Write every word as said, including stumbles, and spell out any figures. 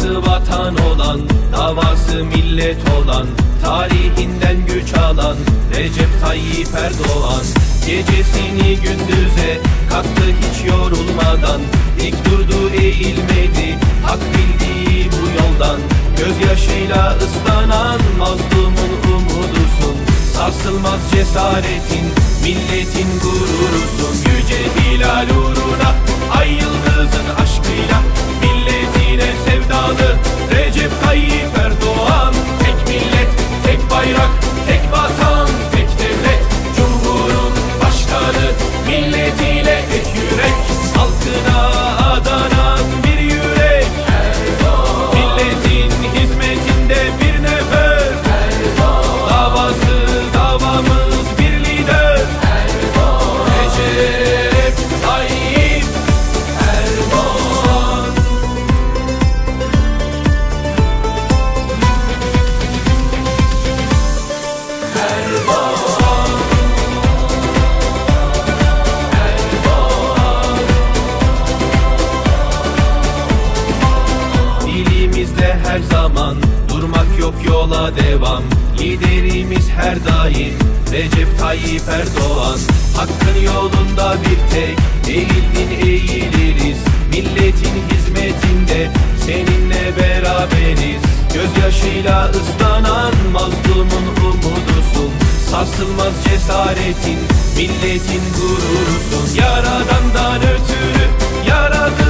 Davası vatan olan, davası millet olan, tarihinden güç alan Recep Tayyip Erdoğan. Gecesini gündüze kattı hiç yorulmadan, dik durdu eğilmedi hak bildiği bu yoldan. Gözyaşıyla ıslanan mazlumun umudusun, sarsılmaz cesaretin, milletin gururusun. Yüce hilal uğruna, ay yıldızın aşkıyla, milletine sevdalı Recep Tayyip Erdoğan. Tek millet, tek bayrak, tek vatan, tek devlet, Cumhur'un başkanı, milletiyle tek yürek, halkına adanan bir yürek. Erdoğan. Milletin hizmetinde bir nefer, Erdoğan. Davası davamız bir lider, Erdoğan. Recep Tayyip Erdoğan. Erdoğan. Dilimizde her zaman durmak yok, yola devam. Liderimiz her daim Recep Tayyip Erdoğan. Hakkın yolunda bir tek eğildin eğiliriz, milletin hizmetinde seninle beraberiz. Gözyaşıyla ıslanan mazlumun umudusun, sarsılmaz cesaretin, milletin gururusun. Yaradandan ötürü yaradı